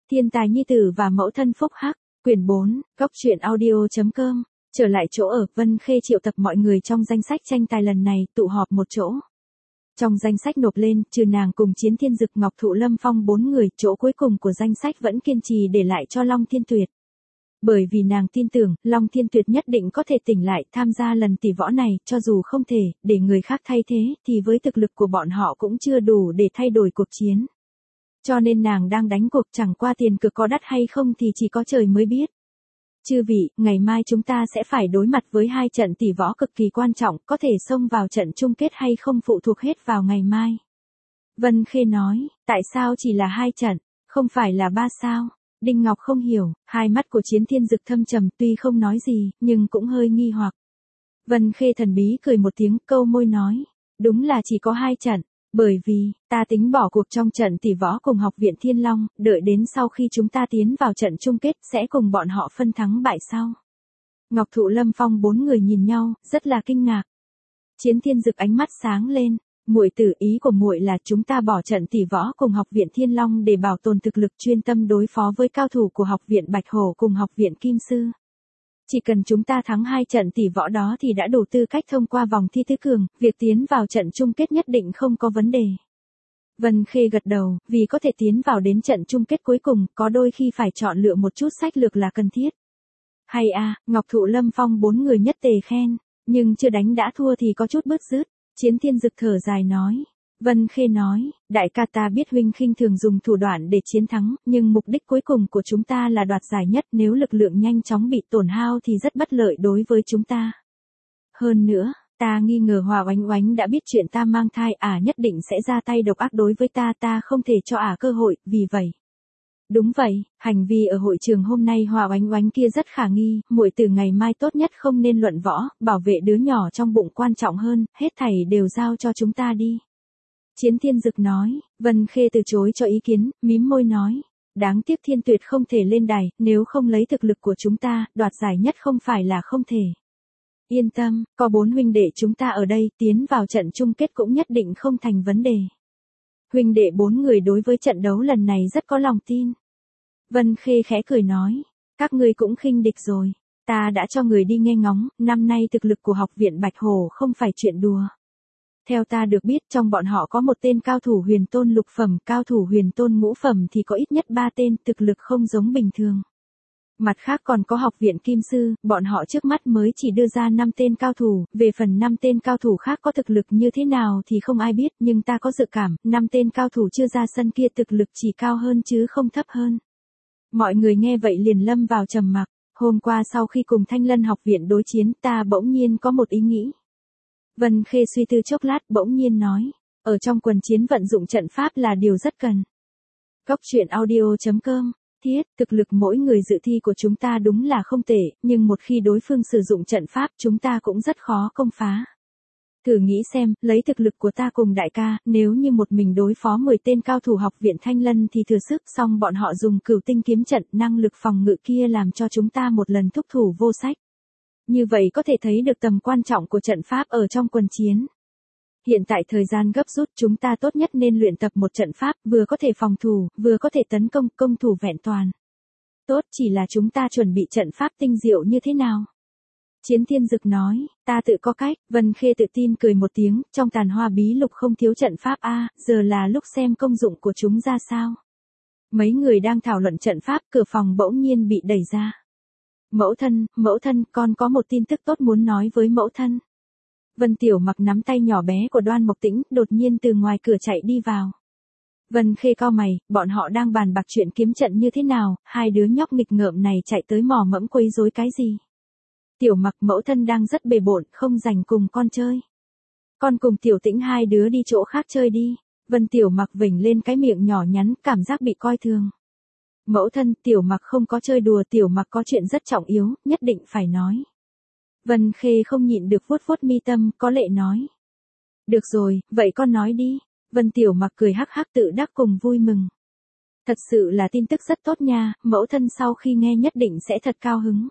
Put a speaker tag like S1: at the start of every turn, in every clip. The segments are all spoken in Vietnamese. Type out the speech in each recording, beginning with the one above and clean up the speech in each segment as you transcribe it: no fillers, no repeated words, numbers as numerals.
S1: Thiên tài nhi tử và mẫu thân phúc hắc, quyển 4, góc truyện audio.com. Trở lại chỗ ở, Vân Khê triệu tập mọi người trong danh sách tranh tài lần này tụ họp một chỗ. Trong danh sách nộp lên, trừ nàng cùng Chiến Thiên Dực, Ngọc Thụ Lâm Phong 4 người, chỗ cuối cùng của danh sách vẫn kiên trì để lại cho Long Thiên Tuyệt. Bởi vì nàng tin tưởng, Long Thiên Tuyệt nhất định có thể tỉnh lại tham gia lần tỷ võ này, cho dù không thể, để người khác thay thế, thì với thực lực của bọn họ cũng chưa đủ để thay đổi cuộc chiến. Cho nên nàng đang đánh cuộc, chẳng qua tiền cược có đắt hay không thì chỉ có trời mới biết. Chư vị, ngày mai chúng ta sẽ phải đối mặt với 2 trận tỷ võ cực kỳ quan trọng, có thể xông vào trận chung kết hay không phụ thuộc hết vào ngày mai. Vân Khê nói, tại sao chỉ là 2 trận, không phải là 3 sao? Đinh Ngọc không hiểu, hai mắt của Chiến Thiên Dực thâm trầm, tuy không nói gì, nhưng cũng hơi nghi hoặc. Vân Khê thần bí cười một tiếng, câu môi nói, đúng là chỉ có 2 trận. Bởi vì, ta tính bỏ cuộc trong trận tỷ võ cùng Học viện Thiên Long, đợi đến sau khi chúng ta tiến vào trận chung kết sẽ cùng bọn họ phân thắng bại sau. Ngọc Thụ Lâm Phong 4 người nhìn nhau, rất là kinh ngạc. Chiến Thiên Dực ánh mắt sáng lên, muội tử, ý của muội là chúng ta bỏ trận tỷ võ cùng Học viện Thiên Long để bảo tồn thực lực, chuyên tâm đối phó với cao thủ của Học viện Bạch Hổ cùng Học viện Kim Sư. Chỉ cần chúng ta thắng 2 trận tỷ võ đó thì đã đủ tư cách thông qua vòng thi tứ cường, việc tiến vào trận chung kết nhất định không có vấn đề. Vân Khê gật đầu, vì có thể tiến vào đến trận chung kết cuối cùng, có đôi khi phải chọn lựa một chút sách lược là cần thiết. Hay à, Ngọc Thụ Lâm Phong 4 người nhất tề khen, nhưng chưa đánh đã thua thì có chút bứt rứt. Chiến Thiên Dực thở dài nói. Vân Khê nói, đại ca, ta biết huynh khinh thường dùng thủ đoạn để chiến thắng, nhưng mục đích cuối cùng của chúng ta là đoạt giải nhất, nếu lực lượng nhanh chóng bị tổn hao thì rất bất lợi đối với chúng ta. Hơn nữa, ta nghi ngờ Hòa Oánh Oánh đã biết chuyện ta mang thai, nhất định sẽ ra tay độc ác đối với ta không thể cho cơ hội, vì vậy. Đúng vậy, hành vi ở hội trường hôm nay Hòa Oánh Oánh kia rất khả nghi, muội từ ngày mai tốt nhất không nên luận võ, bảo vệ đứa nhỏ trong bụng quan trọng hơn, hết thảy đều giao cho chúng ta đi. Chiến Thiên Dực nói. Vân Khê từ chối cho ý kiến, mím môi nói, đáng tiếc Thiên Tuyệt không thể lên đài, nếu không lấy thực lực của chúng ta, đoạt giải nhất không phải là không thể. Yên tâm, có 4 huynh đệ chúng ta ở đây, tiến vào trận chung kết cũng nhất định không thành vấn đề. Huynh đệ 4 người đối với trận đấu lần này rất có lòng tin. Vân Khê khẽ cười nói, các ngươi cũng khinh địch rồi, ta đã cho người đi nghe ngóng, năm nay thực lực của Học viện Bạch Hổ không phải chuyện đùa. Theo ta được biết, trong bọn họ có một tên cao thủ huyền tôn lục phẩm, cao thủ huyền tôn ngũ phẩm thì có ít nhất 3 tên, thực lực không giống bình thường. Mặt khác còn có Học viện Kim Sư, bọn họ trước mắt mới chỉ đưa ra 5 tên cao thủ, về phần 5 tên cao thủ khác có thực lực như thế nào thì không ai biết, nhưng ta có dự cảm, 5 tên cao thủ chưa ra sân kia thực lực chỉ cao hơn chứ không thấp hơn. Mọi người nghe vậy liền lâm vào trầm mặc. Hôm qua sau khi cùng Thanh Lân học viện đối chiến, ta bỗng nhiên có một ý nghĩ. Vân Khê suy tư chốc lát bỗng nhiên nói, ở trong quần chiến vận dụng trận pháp là điều rất cần. Góc truyện audio.com. Thiết, thực lực mỗi người dự thi của chúng ta đúng là không tệ, nhưng một khi đối phương sử dụng trận pháp chúng ta cũng rất khó công phá. Thử nghĩ xem, lấy thực lực của ta cùng đại ca, nếu như một mình đối phó 10 tên cao thủ Học viện Thanh Lân thì thừa sức, song bọn họ dùng Cửu Tinh kiếm trận, năng lực phòng ngự kia làm cho chúng ta một lần thúc thủ vô sách. Như vậy có thể thấy được tầm quan trọng của trận pháp ở trong quần chiến. Hiện tại thời gian gấp rút, chúng ta tốt nhất nên luyện tập một trận pháp, vừa có thể phòng thủ, vừa có thể tấn công, công thủ vẹn toàn. Tốt, chỉ là chúng ta chuẩn bị trận pháp tinh diệu như thế nào? Chiến Thiên Dực nói, ta tự có cách. Vân Khê tự tin cười một tiếng, trong Tàn Hoa Bí Lục không thiếu trận pháp giờ là lúc xem công dụng của chúng ra sao. Mấy người đang thảo luận trận pháp, cửa phòng bỗng nhiên bị đẩy ra. Mẫu thân, con có một tin tức tốt muốn nói với mẫu thân. Vân Tiểu Mặc nắm tay nhỏ bé của Đoan Mộc Tĩnh, đột nhiên từ ngoài cửa chạy đi vào. Vân Khê cau mày, bọn họ đang bàn bạc chuyện kiếm trận như thế nào, hai đứa nhóc nghịch ngợm này chạy tới mò mẫm quấy rối cái gì. Tiểu Mặc, mẫu thân đang rất bề bộn, không rảnh cùng con chơi. Con cùng Tiểu Tĩnh hai đứa đi chỗ khác chơi đi. Vân Tiểu Mặc vểnh lên cái miệng nhỏ nhắn, cảm giác bị coi thường. Mẫu thân, Tiểu Mặc không có chơi đùa, Tiểu Mặc có chuyện rất trọng yếu, nhất định phải nói. Vân Khê không nhịn được vuốt vuốt mi tâm, có lệ nói. Được rồi, vậy con nói đi. Vân Tiểu Mặc cười hắc hắc tự đắc cùng vui mừng. Thật sự là tin tức rất tốt nha, mẫu thân sau khi nghe nhất định sẽ thật cao hứng.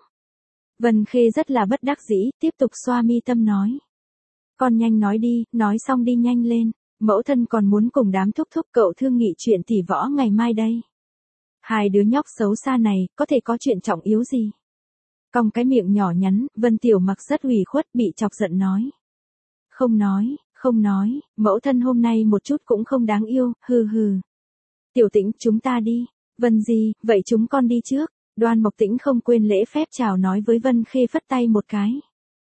S1: Vân Khê rất là bất đắc dĩ, tiếp tục xoa mi tâm nói. Con nhanh nói đi, nói xong đi nhanh lên. Mẫu thân còn muốn cùng đám thúc thúc cậu thương nghị chuyện tỷ võ ngày mai đây. Hai đứa nhóc xấu xa này, có thể có chuyện trọng yếu gì? Cong cái miệng nhỏ nhắn, Vân Tiểu Mặc rất ủy khuất bị chọc giận nói. Không nói, mẫu thân hôm nay một chút cũng không đáng yêu, hừ hừ. Tiểu Tĩnh, chúng ta đi. Vân Di, vậy chúng con đi trước. Đoan Mộc Tĩnh không quên lễ phép chào nói với Vân Khê phất tay một cái.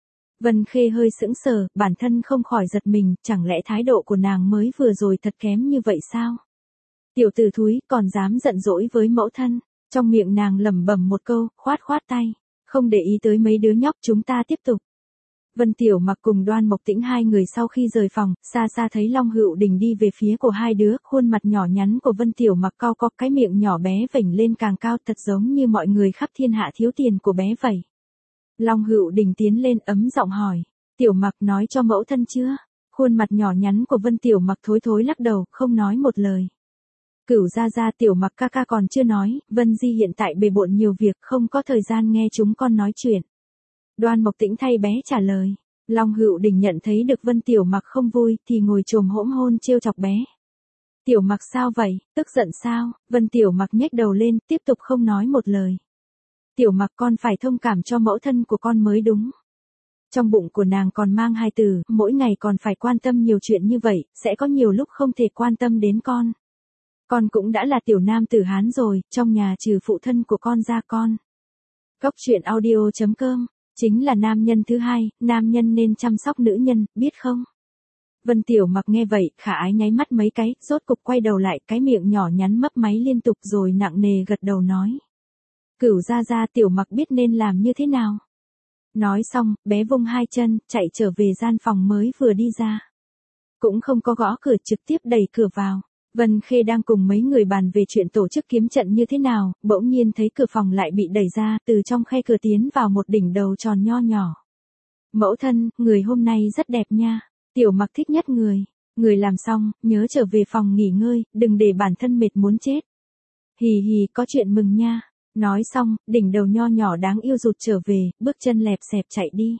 S1: Vân Khê hơi sững sờ, bản thân không khỏi giật mình, chẳng lẽ thái độ của nàng mới vừa rồi thật kém như vậy sao? Tiểu tử thúi, còn dám giận dỗi với mẫu thân. Trong miệng nàng lẩm bẩm một câu, khoát tay. Không để ý tới mấy đứa nhóc, chúng ta tiếp tục. Vân Tiểu Mặc cùng Đoan Mộc Tĩnh hai người sau khi rời phòng, xa xa thấy Long Hữu Đình đi về phía của hai đứa, khuôn mặt nhỏ nhắn của Vân Tiểu Mặc cau có cái miệng nhỏ bé vểnh lên càng cao thật giống như mọi người khắp thiên hạ thiếu tiền của bé vậy. Long Hữu Đình tiến lên ấm giọng hỏi, Tiểu Mặc nói cho mẫu thân chưa? Khuôn mặt nhỏ nhắn của Vân Tiểu Mặc thối lắc đầu, không nói một lời. Cửu gia Tiểu Mặc ca ca còn chưa nói, Vân Di hiện tại bề bộn nhiều việc không có thời gian nghe chúng con nói chuyện. Đoan Mộc Tĩnh thay bé trả lời. Long Hữu Đình nhận thấy được Vân Tiểu Mặc không vui thì ngồi chồm hỗn hôn trêu chọc bé. Tiểu Mặc sao vậy, tức giận sao? Vân Tiểu Mặc nhếch đầu lên, tiếp tục không nói một lời. Tiểu Mặc con phải thông cảm cho mẫu thân của con mới đúng. Trong bụng của nàng còn mang hai tử, mỗi ngày còn phải quan tâm nhiều chuyện như vậy, sẽ có nhiều lúc không thể quan tâm đến con. Con cũng đã là tiểu nam tử Hán rồi, trong nhà trừ phụ thân của con ra con. Góc truyện audio.com, chính là nam nhân thứ hai, nam nhân nên chăm sóc nữ nhân, biết không? Vân Tiểu Mặc nghe vậy, khả ái nháy mắt mấy cái, rốt cục quay đầu lại, cái miệng nhỏ nhắn mấp máy liên tục rồi nặng nề gật đầu nói. Cửu gia Tiểu Mặc biết nên làm như thế nào? Nói xong, bé vung hai chân, chạy trở về gian phòng mới vừa đi ra. Cũng không có gõ cửa, trực tiếp đẩy cửa vào. Vân Khê đang cùng mấy người bàn về chuyện tổ chức kiếm trận như thế nào, bỗng nhiên thấy cửa phòng lại bị đẩy ra, từ trong khe cửa tiến vào một đỉnh đầu tròn nho nhỏ. Mẫu thân, người hôm nay rất đẹp nha, Tiểu Mặc thích nhất người. Người làm xong, nhớ trở về phòng nghỉ ngơi, đừng để bản thân mệt muốn chết. Hì hì, có chuyện mừng nha. Nói xong, đỉnh đầu nho nhỏ đáng yêu rụt trở về, bước chân lẹp xẹp chạy đi.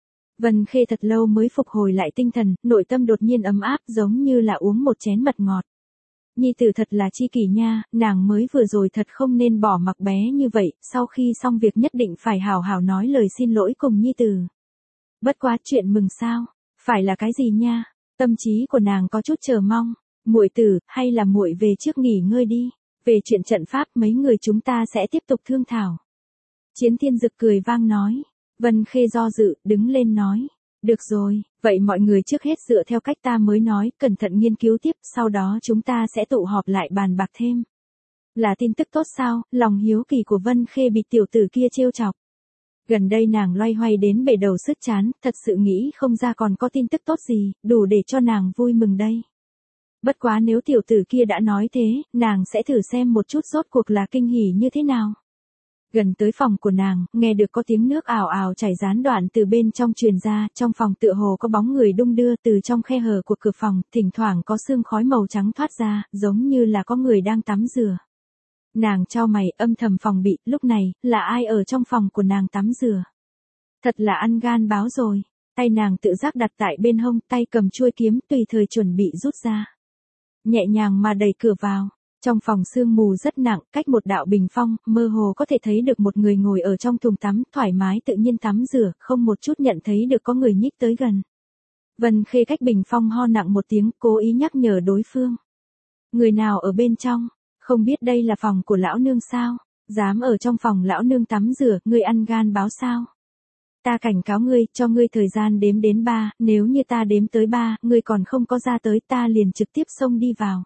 S1: Vân Khê thật lâu mới phục hồi lại tinh thần, nội tâm đột nhiên ấm áp giống như là uống một chén mật ngọt. Nhi tử thật là chi kỷ nha, nàng mới vừa rồi thật không nên bỏ mặc bé như vậy, sau khi xong việc nhất định phải hào hào nói lời xin lỗi cùng Nhi tử. Bất quá chuyện mừng sao, phải là cái gì nha? Tâm trí của nàng có chút chờ mong. Muội tử, hay là muội về trước nghỉ ngơi đi. Về chuyện trận pháp mấy người chúng ta sẽ tiếp tục thương thảo. Chiến Thiên Dực cười vang nói. Vân Khê do dự, đứng lên nói. Được rồi, vậy mọi người trước hết dựa theo cách ta mới nói, cẩn thận nghiên cứu tiếp, sau đó chúng ta sẽ tụ họp lại bàn bạc thêm. Là tin tức tốt sao? Lòng hiếu kỳ của Vân Khê bị tiểu tử kia trêu chọc. Gần đây nàng loay hoay đến bể đầu sứt chán, thật sự nghĩ không ra còn có tin tức tốt gì, đủ để cho nàng vui mừng đây. Bất quá nếu tiểu tử kia đã nói thế, nàng sẽ thử xem một chút rốt cuộc là kinh hỉ như thế nào. Gần tới phòng của nàng, nghe được có tiếng nước ào ào chảy gián đoạn từ bên trong truyền ra, trong phòng tựa hồ có bóng người đung đưa từ trong khe hở của cửa phòng, thỉnh thoảng có sương khói màu trắng thoát ra, giống như là có người đang tắm rửa. Nàng chau mày âm thầm phòng bị, lúc này, là ai ở trong phòng của nàng tắm rửa? Thật là ăn gan báo rồi. Tay nàng tự giác đặt tại bên hông, tay cầm chuôi kiếm tùy thời chuẩn bị rút ra. Nhẹ nhàng mà đẩy cửa vào. Trong phòng sương mù rất nặng, cách một đạo bình phong, mơ hồ có thể thấy được một người ngồi ở trong thùng tắm, thoải mái tự nhiên tắm rửa, không một chút nhận thấy được có người nhích tới gần. Vân Khê cách bình phong ho nặng một tiếng, cố ý nhắc nhở đối phương. Người nào ở bên trong? Không biết đây là phòng của lão nương sao? Dám ở trong phòng lão nương tắm rửa, ngươi ăn gan báo sao? Ta cảnh cáo ngươi, cho ngươi thời gian đếm đến 3, nếu như ta đếm tới 3, ngươi còn không có ra tới ta liền trực tiếp xông đi vào.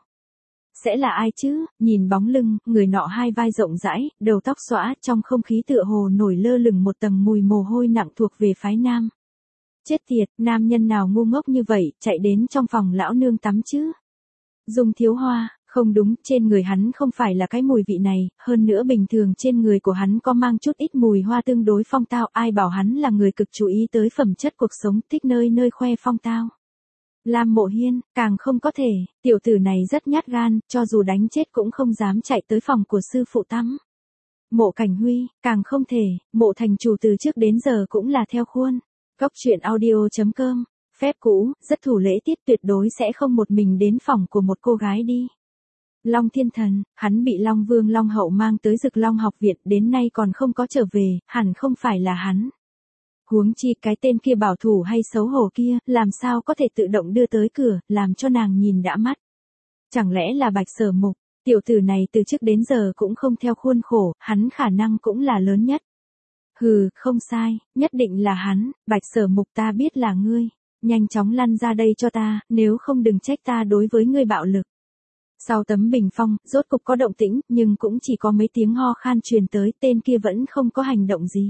S1: Sẽ là ai chứ? Nhìn bóng lưng, người nọ hai vai rộng rãi, đầu tóc xõa, trong không khí tựa hồ nổi lơ lửng một tầng mùi mồ hôi nặng thuộc về phái nam. Chết tiệt, nam nhân nào ngu ngốc như vậy, chạy đến trong phòng lão nương tắm chứ? Dung Thiếu Hoa, không đúng, trên người hắn không phải là cái mùi vị này, hơn nữa bình thường trên người của hắn có mang chút ít mùi hoa tương đối phong tao, ai bảo hắn là người cực chú ý tới phẩm chất cuộc sống, thích nơi nơi khoe phong tao. Lam Mộ Hiên, càng không có thể, tiểu tử này rất nhát gan, cho dù đánh chết cũng không dám chạy tới phòng của sư phụ tắm. Mộ Cảnh Huy, càng không thể, Mộ thành chủ từ trước đến giờ cũng là theo khuôn. Góc truyện audio.com, phép cũ, rất thủ lễ tiết tuyệt đối sẽ không một mình đến phòng của một cô gái đi. Long Thiên Thần, hắn bị Long Vương Long Hậu mang tới Dực Long học viện, đến nay còn không có trở về, hẳn không phải là hắn. Huống chi cái tên kia bảo thủ hay xấu hổ kia, làm sao có thể tự động đưa tới cửa, làm cho nàng nhìn đã mắt. Chẳng lẽ là Bạch Sở Mục, tiểu tử này từ trước đến giờ cũng không theo khuôn khổ, hắn khả năng cũng là lớn nhất. Hừ, không sai, nhất định là hắn, Bạch Sở Mục ta biết là ngươi, nhanh chóng lăn ra đây cho ta, nếu không đừng trách ta đối với ngươi bạo lực. Sau tấm bình phong, rốt cục có động tĩnh, nhưng cũng chỉ có mấy tiếng ho khan truyền tới, tên kia vẫn không có hành động gì.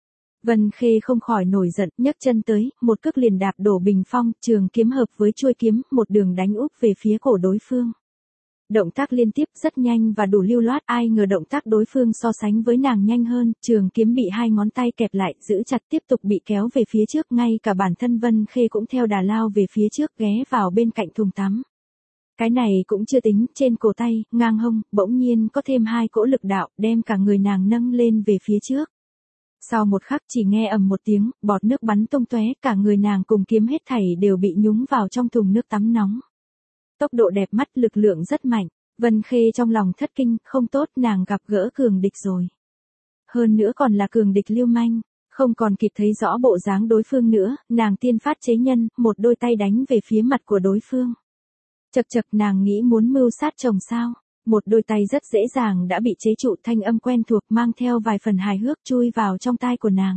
S1: Vân Khê không khỏi nổi giận, nhấc chân tới, một cước liền đạp đổ bình phong, trường kiếm hợp với chuôi kiếm, một đường đánh úp về phía cổ đối phương. Động tác liên tiếp rất nhanh và đủ lưu loát, ai ngờ động tác đối phương so sánh với nàng nhanh hơn, trường kiếm bị hai ngón tay kẹp lại, giữ chặt tiếp tục bị kéo về phía trước, ngay cả bản thân Vân Khê cũng theo đà lao về phía trước, ghé vào bên cạnh thùng tắm. Cái này cũng chưa tính, trên cổ tay, ngang hông, bỗng nhiên có thêm hai cỗ lực đạo, đem cả người nàng nâng lên về phía trước. Sau một khắc chỉ nghe ầm một tiếng, bọt nước bắn tung tóe, cả người nàng cùng kiếm hết thảy đều bị nhúng vào trong thùng nước tắm nóng. Tốc độ đẹp mắt, lực lượng rất mạnh, Vân Khê trong lòng thất kinh, không tốt, nàng gặp gỡ cường địch rồi. Hơn nữa còn là cường địch lưu manh, không còn kịp thấy rõ bộ dáng đối phương nữa, nàng tiên phát chế nhân, một đôi tay đánh về phía mặt của đối phương. Chậc chậc, nàng nghĩ muốn mưu sát chồng sao? Một đôi tay rất dễ dàng đã bị chế trụ, thanh âm quen thuộc mang theo vài phần hài hước chui vào trong tai của nàng.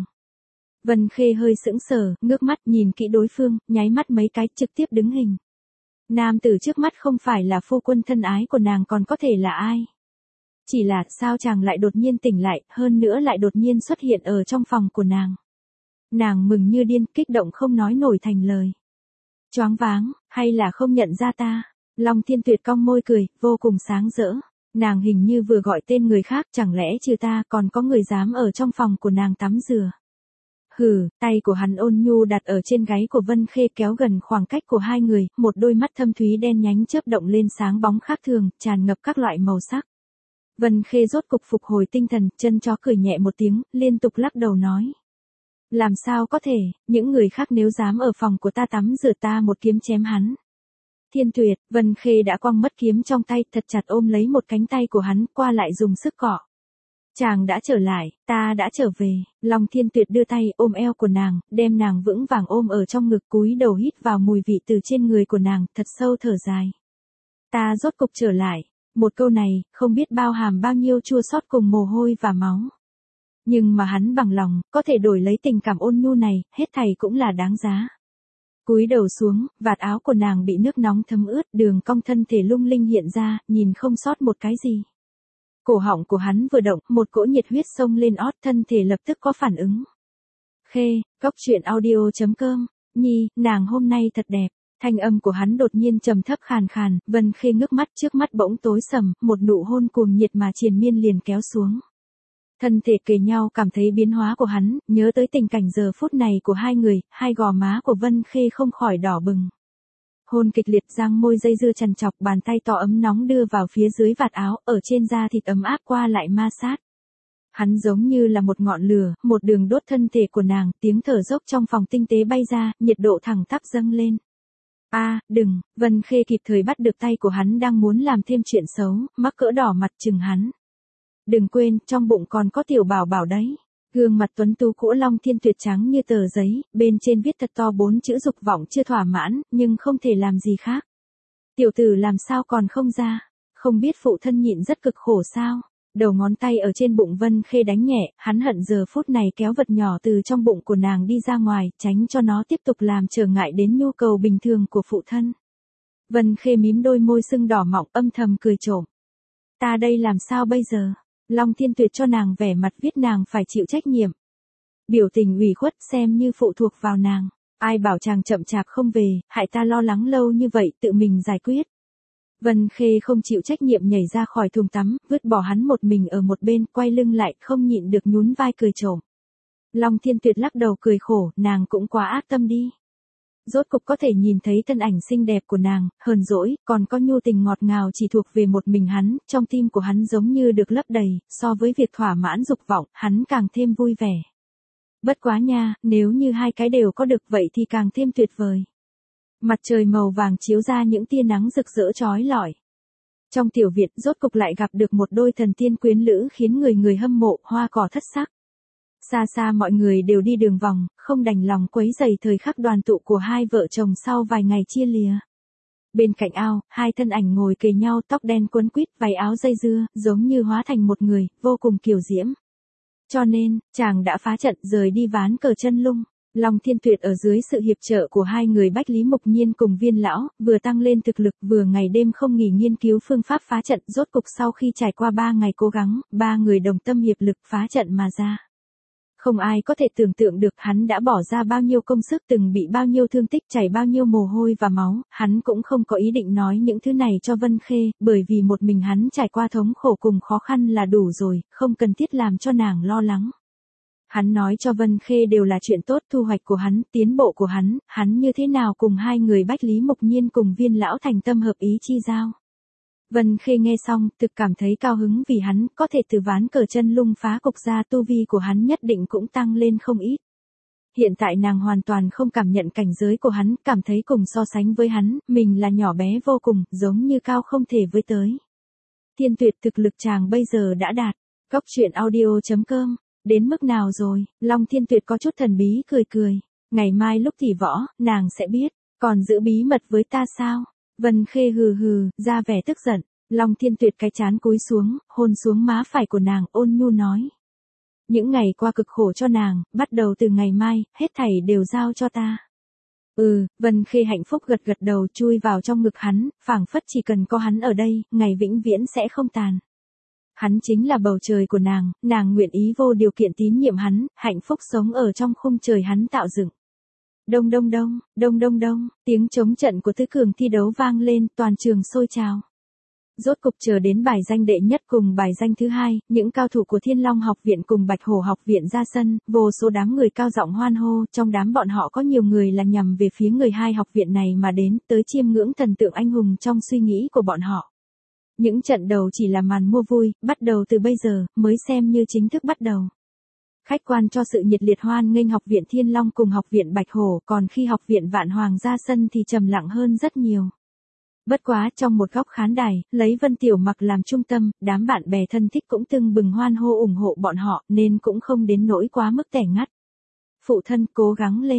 S1: Vân Khê hơi sững sờ, ngước mắt nhìn kỹ đối phương, nháy mắt mấy cái trực tiếp đứng hình. Nam tử trước mắt không phải là phu quân thân ái của nàng còn có thể là ai? Chỉ là sao chàng lại đột nhiên tỉnh lại, hơn nữa lại đột nhiên xuất hiện ở trong phòng của nàng. Nàng mừng như điên, kích động không nói nổi thành lời. Choáng váng, hay là không nhận ra ta? Long Thiên Tuyệt cong môi cười, vô cùng sáng rỡ. Nàng hình như vừa gọi tên người khác, chẳng lẽ trừ ta còn có người dám ở trong phòng của nàng tắm rửa. Hừ, tay của hắn ôn nhu đặt ở trên gáy của Vân Khê kéo gần khoảng cách của hai người, một đôi mắt thâm thúy đen nhánh chớp động lên sáng bóng khác thường, tràn ngập các loại màu sắc. Vân Khê rốt cục phục hồi tinh thần, chân chó cười nhẹ một tiếng, liên tục lắc đầu nói. Làm sao có thể, những người khác nếu dám ở phòng của ta tắm rửa ta một kiếm chém hắn. Thiên Tuyệt, Vân Khê đã quăng mất kiếm trong tay, thật chặt ôm lấy một cánh tay của hắn, qua lại dùng sức cọ. Chàng đã trở lại, ta đã trở về. Long Thiên Tuyệt đưa tay ôm eo của nàng, đem nàng vững vàng ôm ở trong ngực, cúi đầu hít vào mùi vị từ trên người của nàng, thật sâu thở dài. Ta rốt cục trở lại. Một câu này, không biết bao hàm bao nhiêu chua xót cùng mồ hôi và máu. Nhưng mà hắn bằng lòng, có thể đổi lấy tình cảm ôn nhu này, hết thảy cũng là đáng giá. Cúi đầu xuống, vạt áo của nàng bị nước nóng thấm ướt, đường cong thân thể lung linh hiện ra, nhìn không sót một cái gì. Cổ họng của hắn vừa động, một cỗ nhiệt huyết xông lên ót, thân thể lập tức có phản ứng. Khê, Cốc Truyện Audio.com, Nhi, nàng hôm nay thật đẹp. Thanh âm của hắn đột nhiên trầm thấp khàn khàn, Vân Khê ngước mắt, trước mắt bỗng tối sầm, một nụ hôn cuồng nhiệt mà triền miên liền kéo xuống. Thân thể kề nhau cảm thấy biến hóa của hắn, nhớ tới tình cảnh giờ phút này của hai người, hai gò má của Vân Khê không khỏi đỏ bừng. Hôn kịch liệt, giang môi dây dưa chằn chọc, bàn tay to ấm nóng đưa vào phía dưới vạt áo, ở trên da thịt ấm áp qua lại ma sát. Hắn giống như là một ngọn lửa, một đường đốt thân thể của nàng, tiếng thở dốc trong phòng tinh tế bay ra, nhiệt độ thẳng tắp dâng lên. Đừng, Vân Khê kịp thời bắt được tay của hắn đang muốn làm thêm chuyện xấu, mắc cỡ đỏ mặt chừng hắn. Đừng quên, trong bụng còn có tiểu bảo bảo đấy. Gương mặt tuấn tú của Long Thiên Tuyệt trắng như tờ giấy, bên trên viết thật to 4 chữ dục vọng chưa thỏa mãn, nhưng không thể làm gì khác. Tiểu tử làm sao còn không ra, không biết phụ thân nhịn rất cực khổ sao. Đầu ngón tay ở trên bụng Vân Khê đánh nhẹ, hắn hận giờ phút này kéo vật nhỏ từ trong bụng của nàng đi ra ngoài, tránh cho nó tiếp tục làm trở ngại đến nhu cầu bình thường của phụ thân. Vân Khê mím đôi môi sưng đỏ mọng, âm thầm cười trộm. Ta đây làm sao bây giờ? Long Thiên Tuyệt cho nàng vẻ mặt viết nàng phải chịu trách nhiệm. Biểu tình ủy khuất xem như phụ thuộc vào nàng. Ai bảo chàng chậm chạp không về, hại ta lo lắng lâu như vậy, tự mình giải quyết. Vân Khê không chịu trách nhiệm nhảy ra khỏi thùng tắm, vứt bỏ hắn một mình ở một bên, quay lưng lại, không nhịn được nhún vai cười trộm. Long Thiên Tuyệt lắc đầu cười khổ, nàng cũng quá ác tâm đi. Rốt cục có thể nhìn thấy thân ảnh xinh đẹp của nàng, hờn dỗi, còn có nhu tình ngọt ngào chỉ thuộc về một mình hắn, trong tim của hắn giống như được lấp đầy, so với việc thỏa mãn dục vọng, hắn càng thêm vui vẻ. Bất quá nha, nếu như hai cái đều có được vậy thì càng thêm tuyệt vời. Mặt trời màu vàng chiếu ra những tia nắng rực rỡ chói lọi. Trong tiểu viện rốt cục lại gặp được một đôi thần tiên quyến lữ khiến người người hâm mộ, hoa cỏ thất sắc. Xa xa mọi người đều đi đường vòng, không đành lòng quấy rầy thời khắc đoàn tụ của hai vợ chồng sau vài ngày chia lìa. Bên cạnh ao, hai thân ảnh ngồi kề nhau, tóc đen quấn quýt, váy áo dây dưa, giống như hóa thành một người, vô cùng kiều diễm. Cho nên, chàng đã phá trận rời đi ván cờ chân lung. Long Thiên Tuyệt ở dưới sự hiệp trợ của hai người Bách Lý Mục Nhiên cùng Viên lão, vừa tăng lên thực lực, vừa ngày đêm không nghỉ nghiên cứu phương pháp phá trận, rốt cục sau khi trải qua 3 ngày cố gắng, 3 người đồng tâm hiệp lực phá trận mà ra. Không ai có thể tưởng tượng được hắn đã bỏ ra bao nhiêu công sức, từng bị bao nhiêu thương tích, chảy bao nhiêu mồ hôi và máu, hắn cũng không có ý định nói những thứ này cho Vân Khê, bởi vì một mình hắn trải qua thống khổ cùng khó khăn là đủ rồi, không cần thiết làm cho nàng lo lắng. Hắn nói cho Vân Khê đều là chuyện tốt, thu hoạch của hắn, tiến bộ của hắn như thế nào cùng hai người Bách Lý Mục Nhiên cùng Viên lão thành tâm hợp ý chi giao. Vân Khê nghe xong, thực cảm thấy cao hứng vì hắn, có thể từ ván cờ chân lung phá cục ra, tu vi của hắn nhất định cũng tăng lên không ít. Hiện tại nàng hoàn toàn không cảm nhận cảnh giới của hắn, cảm thấy cùng so sánh với hắn, mình là nhỏ bé vô cùng, giống như cao không thể với tới. Thiên Tuyệt thực lực chàng bây giờ đã đạt. Cóc truyện audio.com. Đến mức nào rồi? Long Thiên Tuyệt có chút thần bí cười cười. Ngày mai lúc tỷ võ, nàng sẽ biết. Còn giữ bí mật với ta sao? Vân Khê hừ hừ, ra vẻ tức giận. Long Thiên Tuyệt cái trán cúi xuống, hôn xuống má phải của nàng, ôn nhu nói. Những ngày qua cực khổ cho nàng, bắt đầu từ ngày mai, hết thảy đều giao cho ta. Vân Khê hạnh phúc gật gật đầu, chui vào trong ngực hắn, phảng phất chỉ cần có hắn ở đây, ngày vĩnh viễn sẽ không tàn. Hắn chính là bầu trời của nàng nguyện ý vô điều kiện tín nhiệm hắn, hạnh phúc sống ở trong khung trời hắn tạo dựng. Đông đông đông, đông đông đông, tiếng trống trận của tứ cường thi đấu vang lên, toàn trường sôi trào. Rốt cục chờ đến bài danh đệ nhất cùng bài danh thứ hai, những cao thủ của Thiên Long học viện cùng Bạch Hổ học viện ra sân, vô số đám người cao giọng hoan hô, trong đám bọn họ có nhiều người là nhằm về phía người hai học viện này mà đến, tới chiêm ngưỡng thần tượng anh hùng trong suy nghĩ của bọn họ. Những trận đầu chỉ là màn mua vui, bắt đầu từ bây giờ, mới xem như chính thức bắt đầu. Khách quan cho sự nhiệt liệt hoan nghênh học viện Thiên Long cùng học viện Bạch Hổ, còn khi học viện Vạn Hoàng ra sân thì trầm lặng hơn rất nhiều. Bất quá trong một góc khán đài, lấy Vân Tiểu Mặc làm trung tâm, đám bạn bè thân thích cũng tưng bừng hoan hô ủng hộ bọn họ, nên cũng không đến nỗi quá mức tẻ ngắt. Phụ thân cố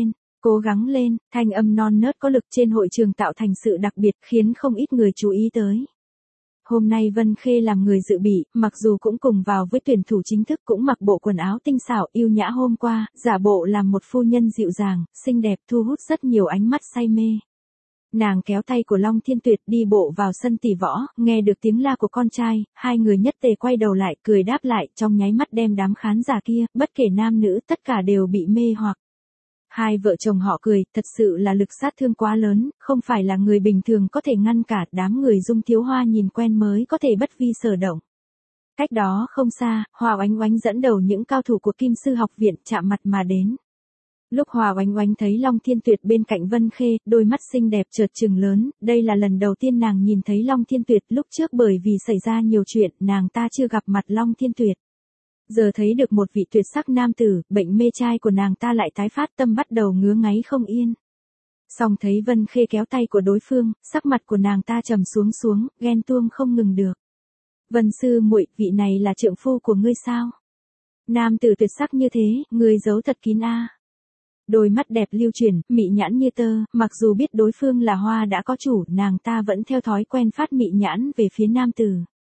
S1: gắng lên, thanh âm non nớt có lực trên hội trường tạo thành sự đặc biệt khiến không ít người chú ý tới. Hôm nay Vân Khê làm người dự bị, mặc dù cũng cùng vào với tuyển thủ chính thức, cũng mặc bộ quần áo tinh xảo yêu nhã hôm qua, giả bộ làm một phu nhân dịu dàng, xinh đẹp thu hút rất nhiều ánh mắt say mê. Nàng kéo tay của Long Thiên Tuyệt đi bộ vào sân tỷ võ, nghe được tiếng la của con trai, hai người nhất tề quay đầu lại, cười đáp lại, trong nháy mắt đem đám khán giả kia, bất kể nam nữ, tất cả đều bị mê hoặc. Hai vợ chồng họ cười, thật sự là lực sát thương quá lớn, không phải là người bình thường có thể ngăn cả, đám người Dung Thiếu Hoa nhìn quen mới có thể bất vi sở động. Cách đó không xa, Hoa Oánh Oánh dẫn đầu những cao thủ của Kim Sư học viện chạm mặt mà đến. Lúc Hoa Oánh Oánh thấy Long Thiên Tuyệt bên cạnh Vân Khê, đôi mắt xinh đẹp chợt trừng lớn, đây là lần đầu tiên nàng nhìn thấy Long Thiên Tuyệt, lúc trước bởi vì xảy ra nhiều chuyện, nàng ta chưa gặp mặt Long Thiên Tuyệt. Giờ thấy được một vị tuyệt sắc nam tử, bệnh mê trai của nàng ta lại tái phát, tâm bắt đầu ngứa ngáy không yên. Song thấy Vân Khê kéo tay của đối phương, sắc mặt của nàng ta trầm xuống, ghen tuông không ngừng được. Vân sư muội, vị này là trượng phu của ngươi sao? Nam tử tuyệt sắc như thế, ngươi giấu thật kín a. Đôi mắt đẹp lưu chuyển, mị nhãn như tơ, mặc dù biết đối phương là Hoa đã có chủ, nàng ta vẫn theo thói quen phát mị nhãn về phía nam tử.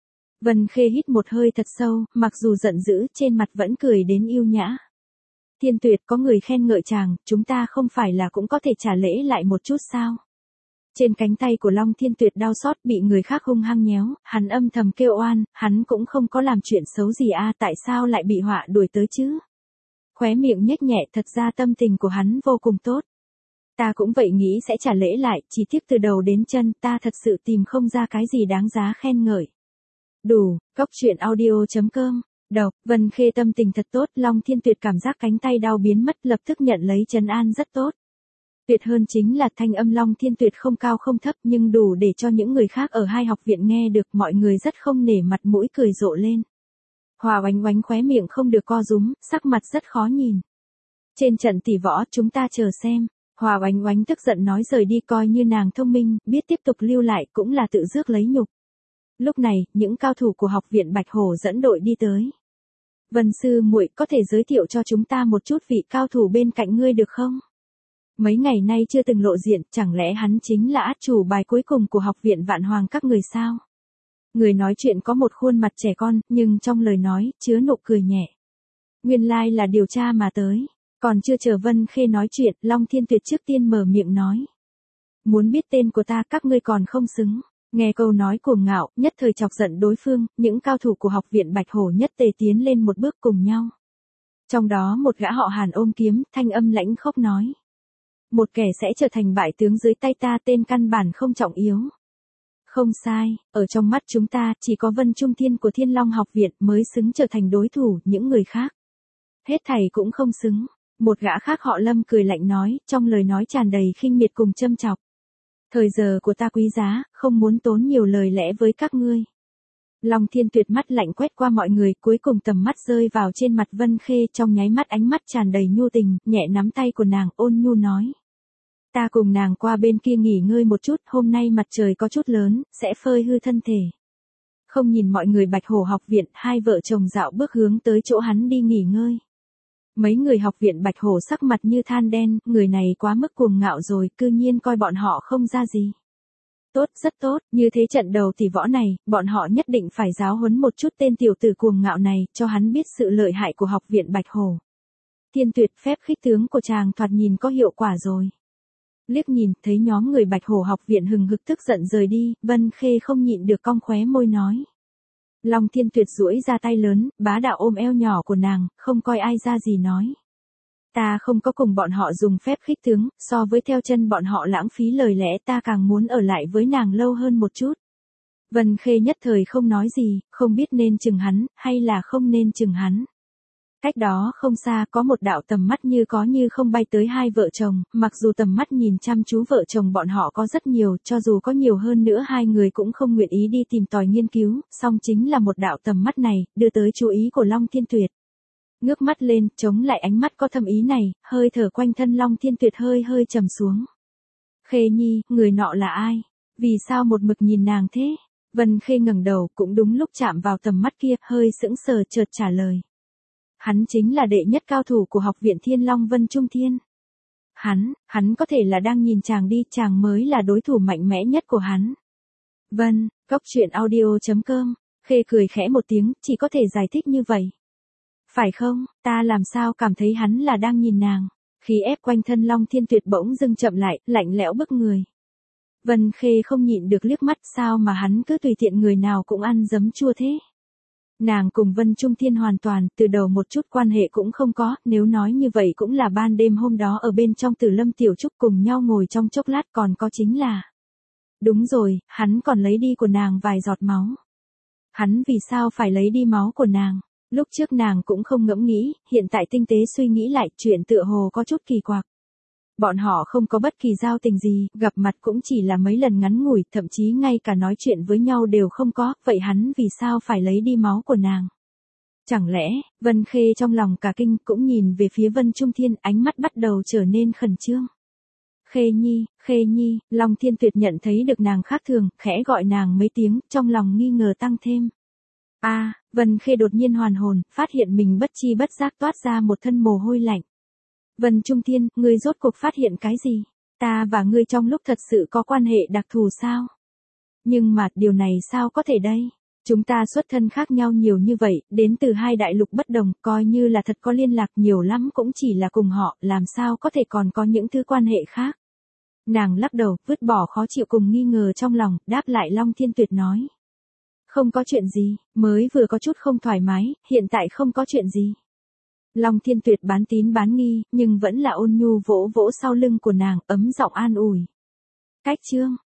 S1: Vân Khê hít một hơi thật sâu, mặc dù giận dữ, trên mặt vẫn cười đến yêu nhã. Thiên Tuyệt, có người khen ngợi chàng, chúng ta không phải là cũng có thể trả lễ lại một chút sao? Trên cánh tay của Long Thiên Tuyệt đau xót, bị người khác hung hăng nhéo, hắn âm thầm kêu oan, hắn cũng không có làm chuyện xấu gì a, tại sao lại bị họa đuổi tới chứ? Khóe miệng nhếch nhẹ, thật ra tâm tình của hắn vô cùng tốt. Ta cũng vậy nghĩ sẽ trả lễ lại, chỉ tiếc từ đầu đến chân, ta thật sự tìm không ra cái gì đáng giá khen ngợi. Đủ, cóc truyện audio.com. Đọc, Vân Khê tâm tình thật tốt, Long Thiên Tuyệt cảm giác cánh tay đau biến mất, lập tức nhận lấy trấn an rất tốt. Tuyệt hơn chính là thanh âm Long Thiên Tuyệt không cao không thấp, nhưng đủ để cho những người khác ở hai học viện nghe được, mọi người rất không nể mặt mũi cười rộ lên. Hoa Oánh Oánh khóe miệng không được co rúm, sắc mặt rất khó nhìn. Trên trận tỷ võ, chúng ta chờ xem. Hoa Oánh Oánh tức giận nói rời đi, coi như nàng thông minh, biết tiếp tục lưu lại cũng là tự rước lấy nhục. Lúc này, những cao thủ của học viện Bạch Hổ dẫn đội đi tới. Vân sư muội có thể giới thiệu cho chúng ta một chút vị cao thủ bên cạnh ngươi được không? Mấy ngày nay chưa từng lộ diện, chẳng lẽ hắn chính là át chủ bài cuối cùng của học viện Vạn Hoàng các người sao? Người nói chuyện có một khuôn mặt trẻ con, nhưng trong lời nói, chứa nụ cười nhẹ. Nguyên lai là điều tra mà tới. Còn chưa chờ Vân Khê nói chuyện, Long Thiên Tuyệt trước tiên mở miệng nói. Muốn biết tên của ta các ngươi còn không xứng. Nghe câu nói cuồng ngạo, nhất thời chọc giận đối phương, những cao thủ của học viện Bạch Hổ nhất tề tiến lên một bước cùng nhau. Trong đó một gã họ Hàn ôm kiếm, thanh âm lãnh khốc nói. Một kẻ sẽ trở thành bại tướng dưới tay ta, tên căn bản không trọng yếu. Không sai, ở trong mắt chúng ta chỉ có Vân Trung Thiên của Thiên Long học viện mới xứng trở thành đối thủ, những người khác. Hết thảy cũng không xứng. Một gã khác họ Lâm cười lạnh nói, trong lời nói tràn đầy khinh miệt cùng châm chọc. Thời giờ của ta quý giá, không muốn tốn nhiều lời lẽ với các ngươi. Long Thiên Tuyệt mắt lạnh quét qua mọi người, cuối cùng tầm mắt rơi vào trên mặt Vân Khê, trong nháy mắt ánh mắt tràn đầy nhu tình, nhẹ nắm tay của nàng, ôn nhu nói. Ta cùng nàng qua bên kia nghỉ ngơi một chút, hôm nay mặt trời có chút lớn, sẽ phơi hư thân thể. Không nhìn mọi người Bạch Hổ học viện, hai vợ chồng dạo bước hướng tới chỗ hắn đi nghỉ ngơi. Mấy người học viện Bạch Hổ sắc mặt như than đen, người này quá mức cuồng ngạo rồi, cư nhiên coi bọn họ không ra gì. Tốt, rất tốt, như thế trận đầu tỷ võ này, bọn họ nhất định phải giáo huấn một chút tên tiểu tử cuồng ngạo này, cho hắn biết sự lợi hại của học viện Bạch Hổ. Thiên Tuyệt, phép khích tướng của chàng thoạt nhìn có hiệu quả rồi. Liếc nhìn, thấy nhóm người Bạch Hổ học viện hừng hực tức giận rời đi, Vân Khê không nhịn được cong khóe môi nói. Long Thiên Tuyệt duỗi ra tay lớn, bá đạo ôm eo nhỏ của nàng, không coi ai ra gì nói. Ta không có cùng bọn họ dùng phép khích tướng, so với theo chân bọn họ lãng phí lời lẽ, ta càng muốn ở lại với nàng lâu hơn một chút. Vân Khê nhất thời không nói gì, không biết nên chừng hắn, hay là không nên chừng hắn. Cách đó không xa có một đạo tầm mắt như có như không bay tới hai vợ chồng, mặc dù tầm mắt nhìn chăm chú vợ chồng bọn họ có rất nhiều, cho dù có nhiều hơn nữa hai người cũng không nguyện ý đi tìm tòi nghiên cứu, song chính là một đạo tầm mắt này, đưa tới chú ý của Long Thiên Tuyệt. Ngước mắt lên, chống lại ánh mắt có thâm ý này, hơi thở quanh thân Long Thiên Tuyệt hơi hơi trầm xuống. Khê Nhi, người nọ là ai? Vì sao một mực nhìn nàng thế? Vân Khê ngẩng đầu, cũng đúng lúc chạm vào tầm mắt kia, hơi sững sờ chợt trả lời. Hắn chính là đệ nhất cao thủ của học viện Thiên Long Vân Trung Thiên. Hắn có thể là đang nhìn chàng đi, chàng mới là đối thủ mạnh mẽ nhất của hắn. Vân, goctruyện.audio.com, Khê cười khẽ một tiếng, chỉ có thể giải thích như vậy. Phải không, ta làm sao cảm thấy hắn là đang nhìn nàng. Khí ép quanh thân Long Thiên Tuyệt bỗng dưng chậm lại, lạnh lẽo bức người. Vân Khê không nhịn được liếc mắt, sao mà hắn cứ tùy tiện người nào cũng ăn giấm chua thế. Nàng cùng Vân Trung Thiên hoàn toàn, từ đầu một chút quan hệ cũng không có, nếu nói như vậy cũng là ban đêm hôm đó ở bên trong Tử Lâm Tiểu Trúc cùng nhau ngồi trong chốc lát, còn có chính là. Đúng rồi, hắn còn lấy đi của nàng vài giọt máu. Hắn vì sao phải lấy đi máu của nàng? Lúc trước nàng cũng không ngẫm nghĩ, hiện tại tinh tế suy nghĩ lại, chuyện tựa hồ có chút kỳ quặc. Bọn họ không có bất kỳ giao tình gì, gặp mặt cũng chỉ là mấy lần ngắn ngủi, thậm chí ngay cả nói chuyện với nhau đều không có, vậy hắn vì sao phải lấy đi máu của nàng? Chẳng lẽ, Vân Khê trong lòng cả kinh, cũng nhìn về phía Vân Trung Thiên, ánh mắt bắt đầu trở nên khẩn trương. Khê Nhi, Long Thiên Tuyệt nhận thấy được nàng khác thường, khẽ gọi nàng mấy tiếng, trong lòng nghi ngờ tăng thêm. Vân Khê đột nhiên hoàn hồn, phát hiện mình bất chi bất giác toát ra một thân mồ hôi lạnh. Vân Trung Thiên, ngươi rốt cuộc phát hiện cái gì? Ta và ngươi trong lúc thật sự có quan hệ đặc thù sao? Nhưng mà, điều này sao có thể đây? Chúng ta xuất thân khác nhau nhiều như vậy, đến từ hai đại lục bất đồng, coi như là thật có liên lạc nhiều lắm cũng chỉ là cùng họ, làm sao có thể còn có những thứ quan hệ khác? Nàng lắc đầu, vứt bỏ khó chịu cùng nghi ngờ trong lòng, đáp lại Long Thiên Tuyệt nói. Không có chuyện gì, mới vừa có chút không thoải mái, hiện tại không có chuyện gì. Long Thiên Tuyệt bán tín bán nghi, nhưng vẫn là ôn nhu vỗ vỗ sau lưng của nàng, ấm giọng an ủi. Cách chương,